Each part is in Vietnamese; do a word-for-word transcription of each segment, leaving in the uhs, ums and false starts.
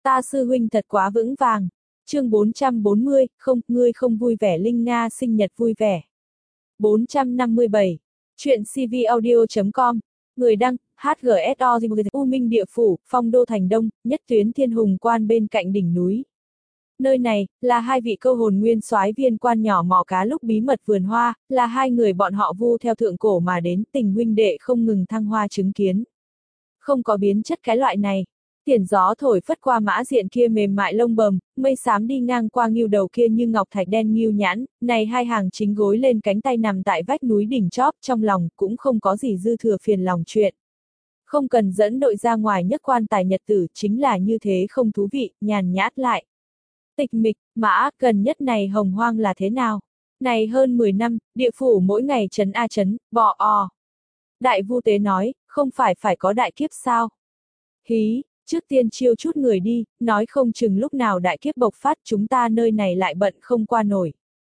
Ta sư huynh thật quá vững vàng. Chương bốn trăm bốn mươi, không, ngươi không vui vẻ. Linh Nga sinh nhật vui vẻ. bốn trăm năm mươi bảy. Chuyện cvaudio chấm com. Người đăng, hát giê ét o U Minh địa phủ, phong đô thành đông, nhất tuyến thiên hùng quan bên cạnh đỉnh núi. Nơi này, là hai vị câu hồn nguyên soái viên quan nhỏ mò cá lúc bí mật vườn hoa, là hai người bọn họ vu theo thượng cổ mà đến, tình huynh đệ không ngừng thăng hoa chứng kiến. Không có biến chất cái loại này. Tiền gió thổi phất qua Mã Diện kia mềm mại lông bầm, mây xám đi ngang qua ngưu đầu kia như ngọc thạch đen ngưu nhãn, này hai hàng chính gối lên cánh tay nằm tại vách núi đỉnh chóp, trong lòng cũng không có gì dư thừa phiền lòng chuyện. Không cần dẫn đội ra ngoài nhất quan tài nhật tử, chính là như thế không thú vị, nhàn nhát lại. Tịch mịch, Mã, gần nhất này hồng hoang là thế nào? Này hơn mười năm, địa phủ mỗi ngày trấn a trấn, bò o. Đại Vu Tế nói, không phải phải có đại kiếp sao? Hí, trước tiên chiêu chút người đi, nói không chừng lúc nào đại kiếp bộc phát chúng ta nơi này lại bận không qua nổi.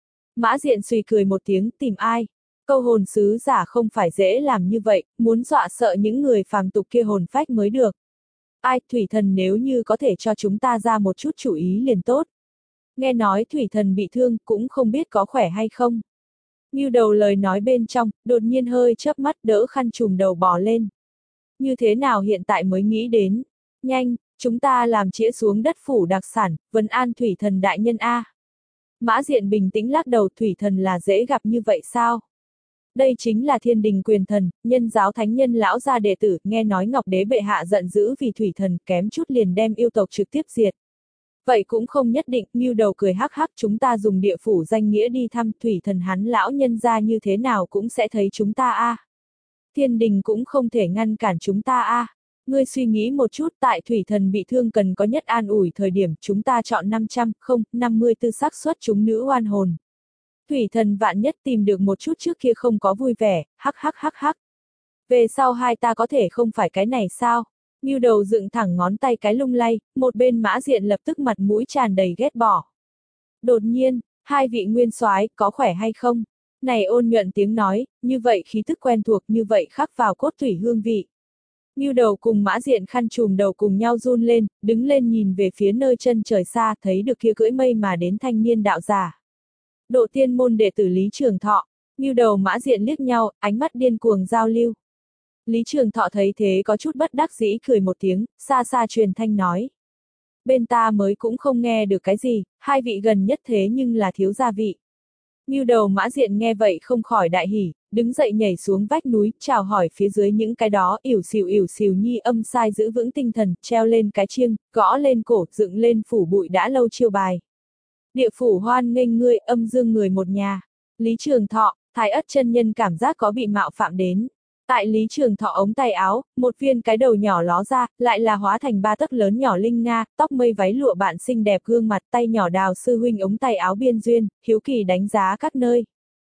Mã Diện suy cười một tiếng, tìm ai? Câu hồn sứ giả không phải dễ làm như vậy, muốn dọa sợ những người phàm tục kia hồn phách mới được. Ai, Thủy Thần nếu như có thể cho chúng ta ra một chút chủ ý liền tốt. Nghe nói Thủy Thần bị thương, cũng không biết có khỏe hay không. Ngưu đầu lời nói bên trong, đột nhiên hơi chớp mắt đỡ khăn trùm đầu bò lên. Như thế nào hiện tại mới nghĩ đến? Nhanh, chúng ta làm chĩa xuống đất phủ đặc sản, vấn an Thủy Thần đại nhân A. Mã Diện bình tĩnh lắc đầu, Thủy Thần là dễ gặp như vậy sao? Đây chính là thiên đình quyền thần, nhân giáo thánh nhân lão gia đệ tử, nghe nói Ngọc Đế bệ hạ giận dữ vì Thủy Thần, kém chút liền đem yêu tộc trực tiếp diệt. Vậy cũng không nhất định, Ngưu đầu cười hắc hắc, chúng ta dùng địa phủ danh nghĩa đi thăm Thủy Thần, hắn lão nhân gia như thế nào cũng sẽ thấy chúng ta a. Thiên đình cũng không thể ngăn cản chúng ta a. Ngươi suy nghĩ một chút, tại Thủy Thần bị thương cần có nhất an ủi thời điểm, chúng ta chọn năm trăm, không, năm mươi tư xác suất chúng nữ oan hồn. Thủy Thần vạn nhất tìm được một chút trước kia không có vui vẻ, hắc hắc hắc hắc. Về sau hai ta có thể không phải cái này sao? Ngưu đầu dựng thẳng ngón tay cái lung lay, một bên Mã Diện lập tức mặt mũi tràn đầy ghét bỏ. Đột nhiên, hai vị nguyên soái có khỏe hay không? Này ôn nhuận tiếng nói, như vậy khí tức quen thuộc, như vậy khắc vào cốt tủy hương vị. Ngưu đầu cùng Mã Diện khăn trùm đầu cùng nhau run lên, đứng lên nhìn về phía nơi chân trời xa, thấy được kia cưỡi mây mà đến thanh niên đạo giả. Độ tiên môn đệ tử Lý Trường Thọ. Ngưu đầu Mã Diện liếc nhau, ánh mắt điên cuồng giao lưu. Lý Trường Thọ thấy thế có chút bất đắc dĩ cười một tiếng, xa xa truyền thanh nói. Bên ta mới cũng không nghe được cái gì, hai vị gần nhất thế nhưng là thiếu gia vị. Ngưu đầu Mã Diện nghe vậy không khỏi đại hỉ, đứng dậy nhảy xuống vách núi, chào hỏi phía dưới những cái đó, ỉu xìu ỉu xìu nhi âm sai giữ vững tinh thần, treo lên cái chiêng, gõ lên cổ, dựng lên phủ bụi đã lâu chiêu bài. Địa phủ hoan nghênh ngươi, âm dương người một nhà. Lý Trường Thọ, Thái Ất chân nhân cảm giác có bị mạo phạm đến. Tại Lý Trường Thọ ống tay áo, một viên cái đầu nhỏ ló ra, lại là hóa thành ba tấc lớn nhỏ Linh Nga, tóc mây váy lụa bạn xinh đẹp gương mặt, tay nhỏ đào sư huynh ống tay áo biên duyên, hiếu kỳ đánh giá các nơi.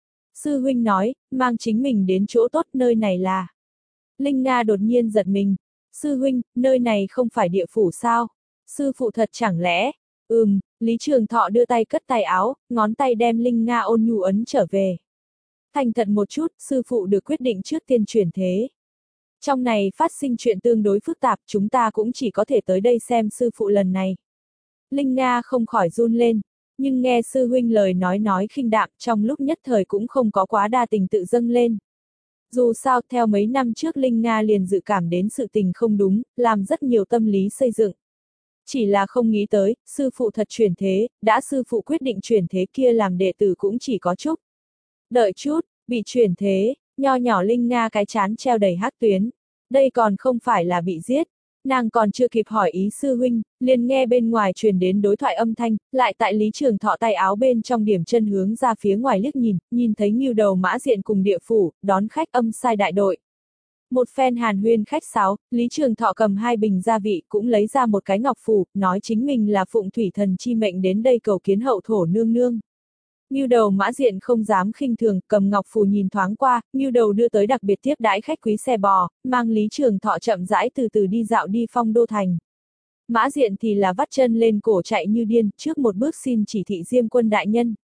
Sư huynh nói, mang chính mình đến chỗ tốt, nơi này là. Linh Nga đột nhiên giật mình. Sư huynh, nơi này không phải địa phủ sao? Sư phụ thật chẳng lẽ? Ừm, Lý Trường Thọ đưa tay cất tay áo, ngón tay đem Linh Nga ôn nhu ấn trở về. Thành thật một chút, sư phụ được quyết định trước tiên chuyển thế. Trong này phát sinh chuyện tương đối phức tạp, chúng ta cũng chỉ có thể tới đây xem sư phụ lần này. Linh Nga không khỏi run lên, nhưng nghe sư huynh lời nói nói khinh đạm, trong lúc nhất thời cũng không có quá đa tình tự dâng lên. Dù sao, theo mấy năm trước Linh Nga liền dự cảm đến sự tình không đúng, làm rất nhiều tâm lý xây dựng. Chỉ là không nghĩ tới, sư phụ thật chuyển thế, đã sư phụ quyết định chuyển thế kia làm đệ tử cũng chỉ có chút. Đợi chút, bị chuyển thế, nho nhỏ Linh Nga cái chán treo đầy hắc tuyến. Đây còn không phải là bị giết. Nàng còn chưa kịp hỏi ý sư huynh, liền nghe bên ngoài truyền đến đối thoại âm thanh, lại tại Lý Trường Thọ tay áo bên trong điểm chân hướng ra phía ngoài liếc nhìn, nhìn thấy Ngưu đầu Mã Diện cùng địa phủ, đón khách âm sai đại đội. Một phen hàn huyên khách sáo, Lý Trường Thọ cầm hai bình gia vị cũng lấy ra một cái ngọc phù, nói chính mình là phụng Thủy Thần chi mệnh đến đây cầu kiến hậu thổ nương nương. Ngưu đầu Mã Diện không dám khinh thường, cầm ngọc phù nhìn thoáng qua, Ngưu đầu đưa tới đặc biệt tiếp đãi khách quý xe bò, mang Lý Trường Thọ chậm rãi từ từ đi dạo đi phong đô thành. Mã Diện thì là vắt chân lên cổ chạy như điên, trước một bước xin chỉ thị Diêm Quân đại nhân.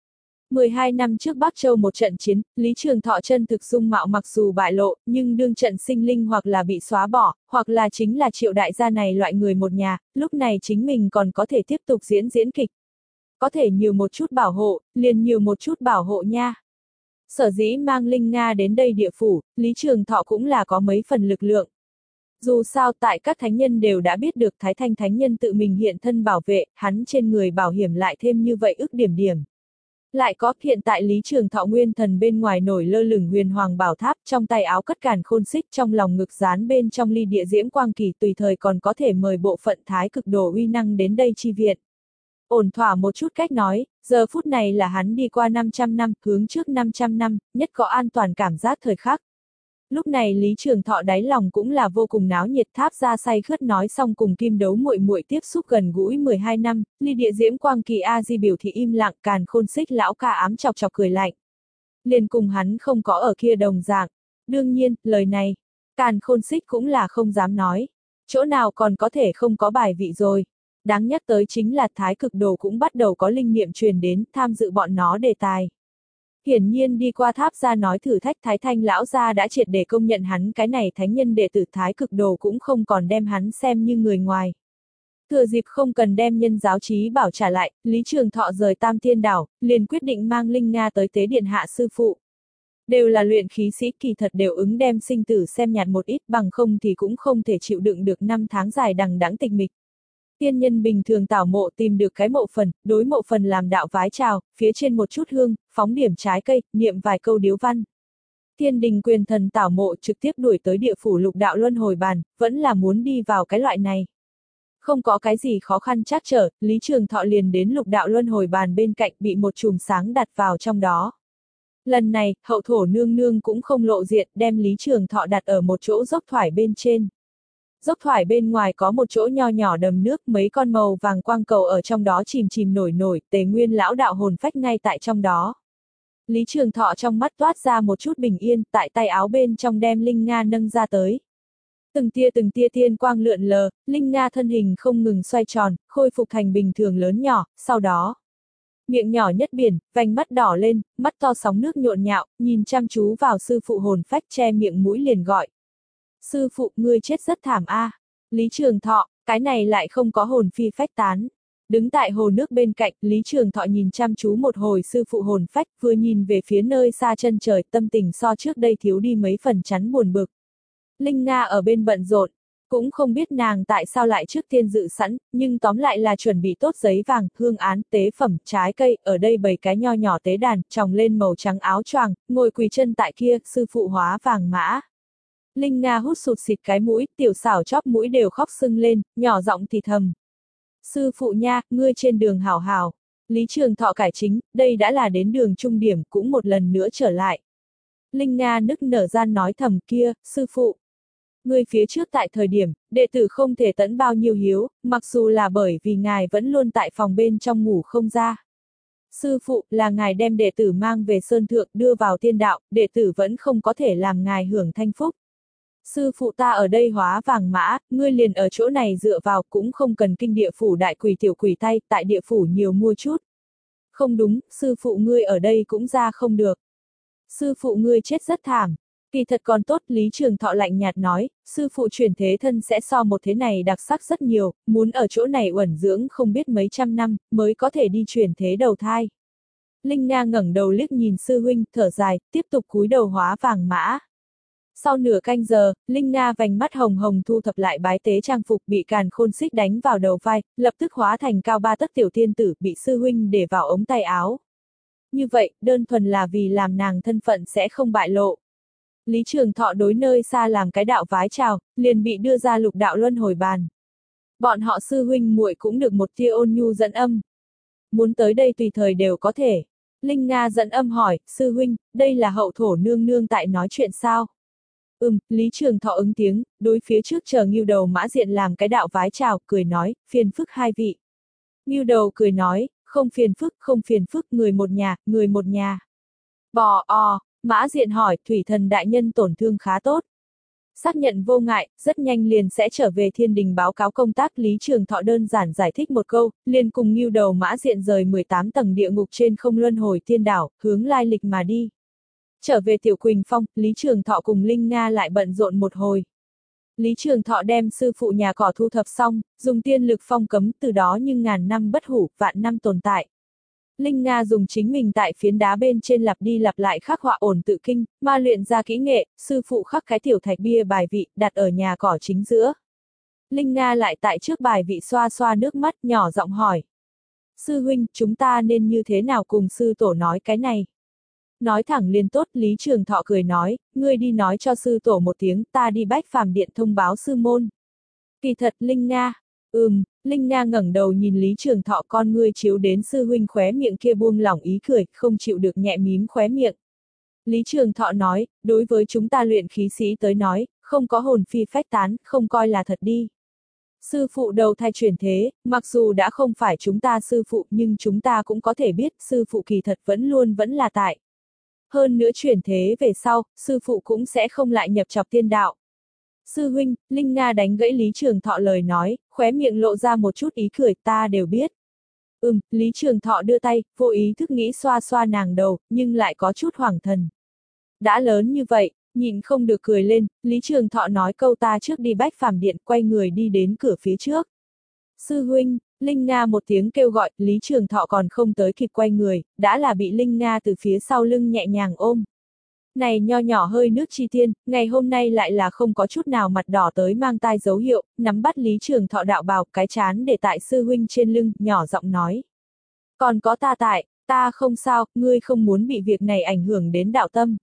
mười hai năm trước Bắc Châu một trận chiến, Lý Trường Thọ chân thực dung mạo mặc dù bại lộ, nhưng đương trận sinh linh hoặc là bị xóa bỏ, hoặc là chính là Triệu đại gia này loại người một nhà, lúc này chính mình còn có thể tiếp tục diễn diễn kịch. Có thể nhiều một chút bảo hộ, liền nhiều một chút bảo hộ nha. Sở dĩ mang Linh Nga đến đây địa phủ, Lý Trường Thọ cũng là có mấy phần lực lượng. Dù sao tại các thánh nhân đều đã biết được Thái Thanh Thánh Nhân tự mình hiện thân bảo vệ, hắn trên người bảo hiểm lại thêm như vậy ức điểm điểm. Lại có hiện tại Lý Trường Thọ nguyên thần bên ngoài nổi lơ lửng huyền hoàng bảo tháp, trong tay áo cất càn khôn xích, trong lòng ngực dán bên trong ly địa diễm quang kỳ, tùy thời còn có thể mời bộ phận thái cực đồ uy năng đến đây chi viện. Ổn thỏa một chút cách nói, giờ phút này là hắn đi qua năm trăm năm, hướng trước năm trăm năm, nhất có an toàn cảm giác thời khắc. Lúc này Lý Trường Thọ đáy lòng cũng là vô cùng náo nhiệt, tháp ra say khướt nói xong cùng Kim Đấu muội muội tiếp xúc gần gũi mười hai năm, ly địa diễm quang kỳ a di biểu thị im lặng, càn khôn xích lão ca ám chọc chọc cười lạnh. Liền cùng hắn không có ở kia đồng dạng. Đương nhiên, lời này, càn khôn xích cũng là không dám nói. Chỗ nào còn có thể không có bài vị rồi. Đáng nhắc tới chính là thái cực đồ cũng bắt đầu có linh niệm truyền đến, tham dự bọn nó đề tài. Hiển nhiên đi qua tháp gia nói thử thách Thái Thanh lão gia đã triệt để công nhận hắn cái này thánh nhân đệ tử thái cực đồ cũng không còn đem hắn xem như người ngoài. Thừa dịp không cần đem nhân giáo trí bảo trả lại, Lý Trường Thọ rời Tam Tiên Đảo, liền quyết định mang Linh Nga tới tế điện hạ sư phụ. Đều là luyện khí sĩ, kỳ thật đều ứng đem sinh tử xem nhạt một ít, bằng không thì cũng không thể chịu đựng được năm tháng dài đằng đẵng tịch mịch. Tiên nhân bình thường tảo mộ tìm được cái mộ phần, đối mộ phần làm đạo vái chào, phía trên một chút hương, phóng điểm trái cây, niệm vài câu điếu văn. Thiên đình quyền thần tảo mộ trực tiếp đuổi tới địa phủ lục đạo luân hồi bàn, vẫn là muốn đi vào cái loại này. Không có cái gì khó khăn trắc trở, Lý Trường Thọ liền đến lục đạo luân hồi bàn bên cạnh bị một chùm sáng đặt vào trong đó. Lần này, hậu thổ nương nương cũng không lộ diện, đem Lý Trường Thọ đặt ở một chỗ dốc thoải bên trên. Dốc thoải bên ngoài có một chỗ nho nhỏ đầm nước, mấy con màu vàng quang cầu ở trong đó chìm chìm nổi nổi, Tề Nguyên lão đạo hồn phách ngay tại trong đó. Lý Trường Thọ trong mắt toát ra một chút bình yên, tại tay áo bên trong đem Linh Nga nâng ra tới. Từng tia từng tia tiên quang lượn lờ, Linh Nga thân hình không ngừng xoay tròn, khôi phục thành bình thường lớn nhỏ, sau đó. Miệng nhỏ nhất biển, vành mắt đỏ lên, mắt to sóng nước nhộn nhạo, nhìn chăm chú vào sư phụ hồn phách che miệng mũi liền gọi. Sư phụ, ngươi chết rất thảm a. À. Lý Trường Thọ, cái này lại không có hồn phi phách tán. Đứng tại hồ nước bên cạnh, Lý Trường Thọ nhìn chăm chú một hồi sư phụ hồn phách, vừa nhìn về phía nơi xa chân trời, tâm tình so trước đây thiếu đi mấy phần chắn buồn bực. Linh Nga ở bên bận rộn, cũng không biết nàng tại sao lại trước tiên dự sẵn, nhưng tóm lại là chuẩn bị tốt giấy vàng, hương án, tế phẩm, trái cây, ở đây bày cái nho nhỏ tế đàn, tròng lên màu trắng áo choàng, ngồi quỳ chân tại kia, sư phụ hóa vàng mã. Linh Nga hút sụt xịt cái mũi, tiểu xảo chóp mũi đều khóc sưng lên, nhỏ giọng thì thầm. Sư phụ nha, ngươi trên đường hảo hảo. Lý Trường Thọ cải chính, đây đã là đến đường trung điểm, cũng một lần nữa trở lại. Linh Nga nức nở gian nói thầm kia, sư phụ. Ngươi phía trước tại thời điểm, đệ tử không thể tẫn bao nhiêu hiếu, mặc dù là bởi vì ngài vẫn luôn tại phòng bên trong ngủ không ra. Sư phụ, là ngài đem đệ tử mang về sơn thượng đưa vào tiên đạo, đệ tử vẫn không có thể làm ngài hưởng thanh phúc. Sư phụ ta ở đây hóa vàng mã, ngươi liền ở chỗ này dựa vào cũng không cần kinh địa phủ đại quỷ tiểu quỷ tay, tại địa phủ nhiều mua chút. Không đúng, sư phụ ngươi ở đây cũng ra không được. Sư phụ ngươi chết rất thảm. Kỳ thật còn tốt, Lý Trường Thọ lạnh nhạt nói, sư phụ chuyển thế thân sẽ so một thế này đặc sắc rất nhiều, muốn ở chỗ này uẩn dưỡng không biết mấy trăm năm, mới có thể đi chuyển thế đầu thai. Linh Nga ngẩng đầu liếc nhìn sư huynh, thở dài, tiếp tục cúi đầu hóa vàng mã. Sau nửa canh giờ, Linh Nga vành mắt hồng hồng thu thập lại bái tế trang phục bị càn khôn xích đánh vào đầu vai, lập tức hóa thành cao ba tấc tiểu thiên tử bị sư huynh để vào ống tay áo. Như vậy, đơn thuần là vì làm nàng thân phận sẽ không bại lộ. Lý Trường Thọ đối nơi xa làm cái đạo vái chào, liền bị đưa ra lục đạo luân hồi bàn. Bọn họ sư huynh muội cũng được một tia ôn nhu dẫn âm. Muốn tới đây tùy thời đều có thể. Linh Nga dẫn âm hỏi, sư huynh, đây là hậu thổ nương nương tại nói chuyện sao? Ừm, Lý Trường Thọ ứng tiếng, đối phía trước chờ Ngưu Đầu Mã Diện làm cái đạo vái chào, cười nói, phiền phức hai vị. Ngưu Đầu cười nói, không phiền phức, không phiền phức, người một nhà, người một nhà. Bò o, Mã Diện hỏi, thủy thần đại nhân tổn thương khá tốt. Xác nhận vô ngại, rất nhanh liền sẽ trở về thiên đình báo cáo công tác. Lý Trường Thọ đơn giản giải thích một câu, liền cùng Ngưu Đầu Mã Diện rời mười tám tầng địa ngục trên không luân hồi tiên đảo, hướng lai lịch mà đi. Trở về Tiểu Quỳnh Phong, Lý Trường Thọ cùng Linh Nga lại bận rộn một hồi. Lý Trường Thọ đem sư phụ nhà cỏ thu thập xong, dùng tiên lực phong cấm, từ đó nhưng ngàn năm bất hủ, vạn năm tồn tại. Linh Nga dùng chính mình tại phiến đá bên trên lặp đi lặp lại khắc họa ổn tự kinh, ma luyện ra kỹ nghệ, sư phụ khắc cái tiểu thạch bia bài vị, đặt ở nhà cỏ chính giữa. Linh Nga lại tại trước bài vị xoa xoa nước mắt, nhỏ giọng hỏi. Sư huynh, chúng ta nên như thế nào cùng sư tổ nói cái này? Nói thẳng liền tốt, Lý Trường Thọ cười nói, ngươi đi nói cho sư tổ một tiếng, ta đi Bách Phàm Điện thông báo sư môn. Kỳ thật, Linh Nga. Ừm, Linh Nga ngẩng đầu nhìn Lý Trường Thọ, con ngươi chiếu đến sư huynh khóe miệng kia buông lỏng ý cười, không chịu được nhẹ mím khóe miệng. Lý Trường Thọ nói, đối với chúng ta luyện khí sĩ tới nói, không có hồn phi phách tán, không coi là thật đi. Sư phụ đầu thai chuyển thế, mặc dù đã không phải chúng ta sư phụ nhưng chúng ta cũng có thể biết sư phụ kỳ thật vẫn luôn vẫn là tại. Hơn nữa chuyển thế về sau, sư phụ cũng sẽ không lại nhập chọc tiên đạo. Sư huynh, Linh Nga đánh gãy Lý Trường Thọ lời nói, khóe miệng lộ ra một chút ý cười, ta đều biết. Ừm, Lý Trường Thọ đưa tay, vô ý thức nghĩ xoa xoa nàng đầu, nhưng lại có chút hoảng thần. Đã lớn như vậy, nhịn không được cười lên, Lý Trường Thọ nói câu ta trước đi Bách Phàm Điện, quay người đi đến cửa phía trước. Sư huynh, Linh Nga một tiếng kêu gọi, Lý Trường Thọ còn không tới kịp quay người, đã là bị Linh Nga từ phía sau lưng nhẹ nhàng ôm. Này nho nhỏ hơi nước chi tiên, ngày hôm nay lại là không có chút nào mặt đỏ tới mang tai dấu hiệu, nắm bắt Lý Trường Thọ đạo bào, cái chán để tại sư huynh trên lưng, nhỏ giọng nói. Còn có ta tại, ta không sao, ngươi không muốn bị việc này ảnh hưởng đến đạo tâm.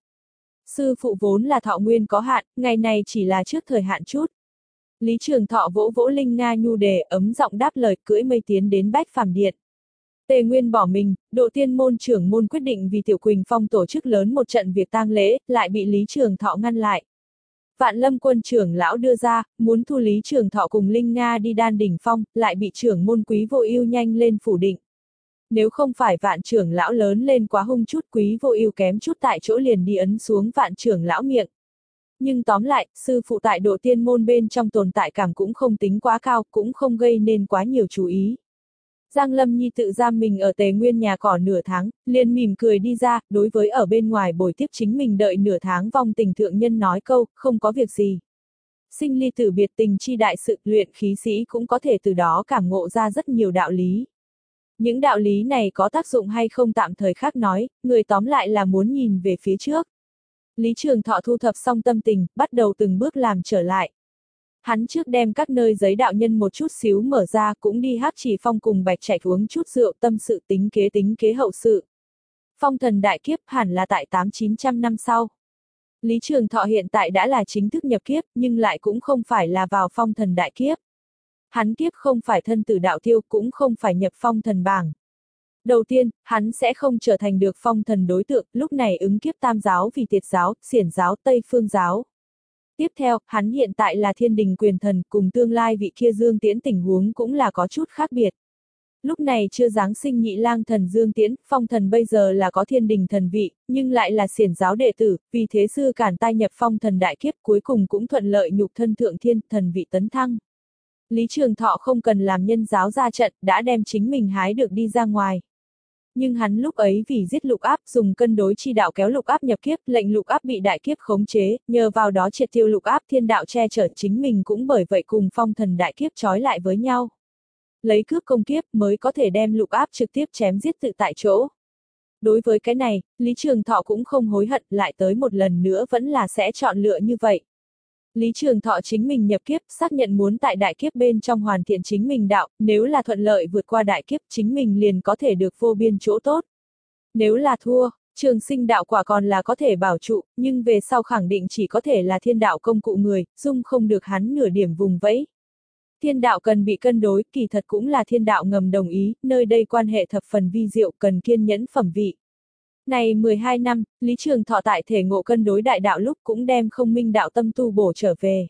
Sư phụ vốn là thọ nguyên có hạn, ngày này chỉ là trước thời hạn chút. Lý Trường Thọ vỗ vỗ Linh Nga nhu đề, ấm giọng đáp lời, cưỡi mây tiến đến Bách Phàm Điện. Tề Nguyên bỏ mình, Độ Tiên môn trưởng môn quyết định vì Tiểu Quỳnh Phong tổ chức lớn một trận việc tang lễ, lại bị Lý Trường Thọ ngăn lại. Vạn Lâm quân trưởng lão đưa ra, muốn thu Lý Trường Thọ cùng Linh Nga đi Đan Đỉnh Phong, lại bị trưởng môn Quý Vô Ưu nhanh lên phủ định. Nếu không phải Vạn trưởng lão lớn lên quá hung chút, Quý Vô Ưu kém chút tại chỗ liền đi ấn xuống Vạn trưởng lão miệng. Nhưng tóm lại, sư phụ tại Độ Tiên môn bên trong tồn tại cảm cũng không tính quá cao, cũng không gây nên quá nhiều chú ý. Giang Lâm Nhi tự giam mình ở Tề Nguyên nhà cỏ nửa tháng, liền mỉm cười đi ra, đối với ở bên ngoài bồi tiếp chính mình đợi nửa tháng vong tình thượng nhân nói câu, không có việc gì. Sinh ly tử biệt tình chi đại sự, luyện khí sĩ cũng có thể từ đó cảm ngộ ra rất nhiều đạo lý. Những đạo lý này có tác dụng hay không tạm thời khác nói, người tóm lại là muốn nhìn về phía trước. Lý Trường Thọ thu thập xong tâm tình, bắt đầu từng bước làm trở lại. Hắn trước đem các nơi giấy đạo nhân một chút xíu mở ra, cũng đi Hắc Chỉ Phong cùng Bạch Trạch uống chút rượu, tâm sự tính kế tính kế hậu sự. Phong thần đại kiếp hẳn là tại tám chín trăm năm sau. Lý Trường Thọ hiện tại đã là chính thức nhập kiếp, nhưng lại cũng không phải là vào phong thần đại kiếp. Hắn kiếp không phải thân tử đạo tiêu, cũng không phải nhập phong thần bảng. Đầu tiên, hắn sẽ không trở thành được phong thần đối tượng, lúc này ứng kiếp Tam giáo vì Tiệt giáo, Xiển giáo, Tây Phương giáo. Tiếp theo, hắn hiện tại là thiên đình quyền thần, cùng tương lai vị kia Dương Tiễn tình huống cũng là có chút khác biệt. Lúc này chưa giáng sinh nhị lang thần Dương Tiễn, phong thần bây giờ là có thiên đình thần vị, nhưng lại là xiển giáo đệ tử, vì thế sư cản tai nhập phong thần đại kiếp, cuối cùng cũng thuận lợi nhục thân thượng thiên, thần vị tấn thăng. Lý Trường Thọ không cần làm nhân giáo ra trận, đã đem chính mình hái được đi ra ngoài. Nhưng hắn lúc ấy vì giết Lục Áp, dùng cân đối chi đạo kéo Lục Áp nhập kiếp, lệnh Lục Áp bị đại kiếp khống chế, nhờ vào đó triệt tiêu Lục Áp, thiên đạo che chở, chính mình cũng bởi vậy cùng phong thần đại kiếp trói lại với nhau. Lấy cướp công kiếp mới có thể đem Lục Áp trực tiếp chém giết tự tại chỗ. Đối với cái này, Lý Trường Thọ cũng không hối hận, lại tới một lần nữa vẫn là sẽ chọn lựa như vậy. Lý Trường Thọ chính mình nhập kiếp, xác nhận muốn tại đại kiếp bên trong hoàn thiện chính mình đạo, nếu là thuận lợi vượt qua đại kiếp chính mình liền có thể được vô biên chỗ tốt. Nếu là thua, trường sinh đạo quả còn là có thể bảo trụ, nhưng về sau khẳng định chỉ có thể là thiên đạo công cụ người, dung không được hắn nửa điểm vùng vẫy. Thiên đạo cần bị cân đối, kỳ thật cũng là thiên đạo ngầm đồng ý, nơi đây quan hệ thập phần vi diệu, cần kiên nhẫn phẩm vị. Này mười hai năm, Lý Trường Thọ tại thể ngộ cân đối đại đạo lúc cũng đem không minh đạo tâm tu bổ trở về.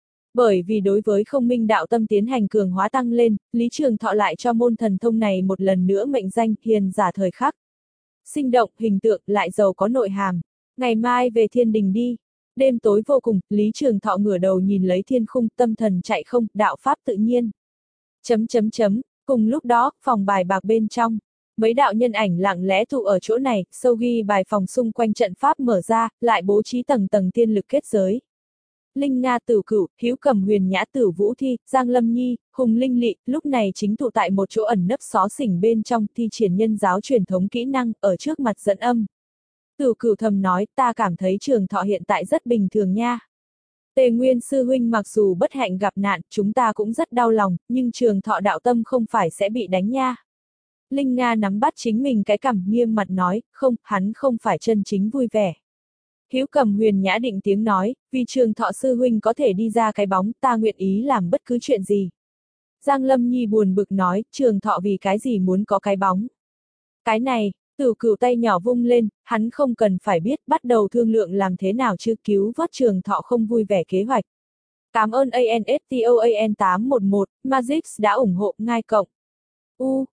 Bởi vì đối với không minh đạo tâm tiến hành cường hóa tăng lên, Lý Trường Thọ lại cho môn thần thông này một lần nữa mệnh danh hiền giả thời khắc. Sinh động, hình tượng, lại giàu có nội hàm. Ngày mai về thiên đình đi. Đêm tối vô cùng, Lý Trường Thọ ngửa đầu nhìn lấy thiên khung, tâm thần chạy không, đạo pháp tự nhiên. Chấm chấm chấm, cùng lúc đó, phòng bài bạc bên trong, mấy đạo nhân ảnh lặng lẽ tụ ở chỗ này, sâu ghi bài phòng xung quanh trận pháp mở ra, lại bố trí tầng tầng tiên lực kết giới. Linh Nga Tử Cửu, Hiếu Cầm Huyền Nhã Tử Vũ Thi, Giang Lâm Nhi, Hùng Linh Lị, lúc này chính tụ tại một chỗ ẩn nấp xó xỉnh bên trong, thi triển nhân giáo truyền thống kỹ năng, ở trước mặt dẫn âm. Tử Cửu thầm nói, ta cảm thấy Trường Thọ hiện tại rất bình thường nha. Tề Nguyên sư huynh mặc dù bất hạnh gặp nạn, chúng ta cũng rất đau lòng, nhưng Trường Thọ đạo tâm không phải sẽ bị đánh nha. Linh Nga nắm bắt chính mình cái cằm, nghiêm mặt nói, không, hắn không phải chân chính vui vẻ. Hiếu Cầm Huyền Nhã định tiếng nói, vì Trường Thọ sư huynh có thể đi ra cái bóng, ta nguyện ý làm bất cứ chuyện gì. Giang Lâm Nhi buồn bực nói, Trường Thọ vì cái gì muốn có cái bóng. Cái này, Tử Cửu tay nhỏ vung lên, hắn không cần phải biết, bắt đầu thương lượng làm thế nào chứ cứu vớt Trường Thọ không vui vẻ kế hoạch. Cảm ơn a en ét tê o a en tám một một, Magix đã ủng hộ, ngai cộng. U,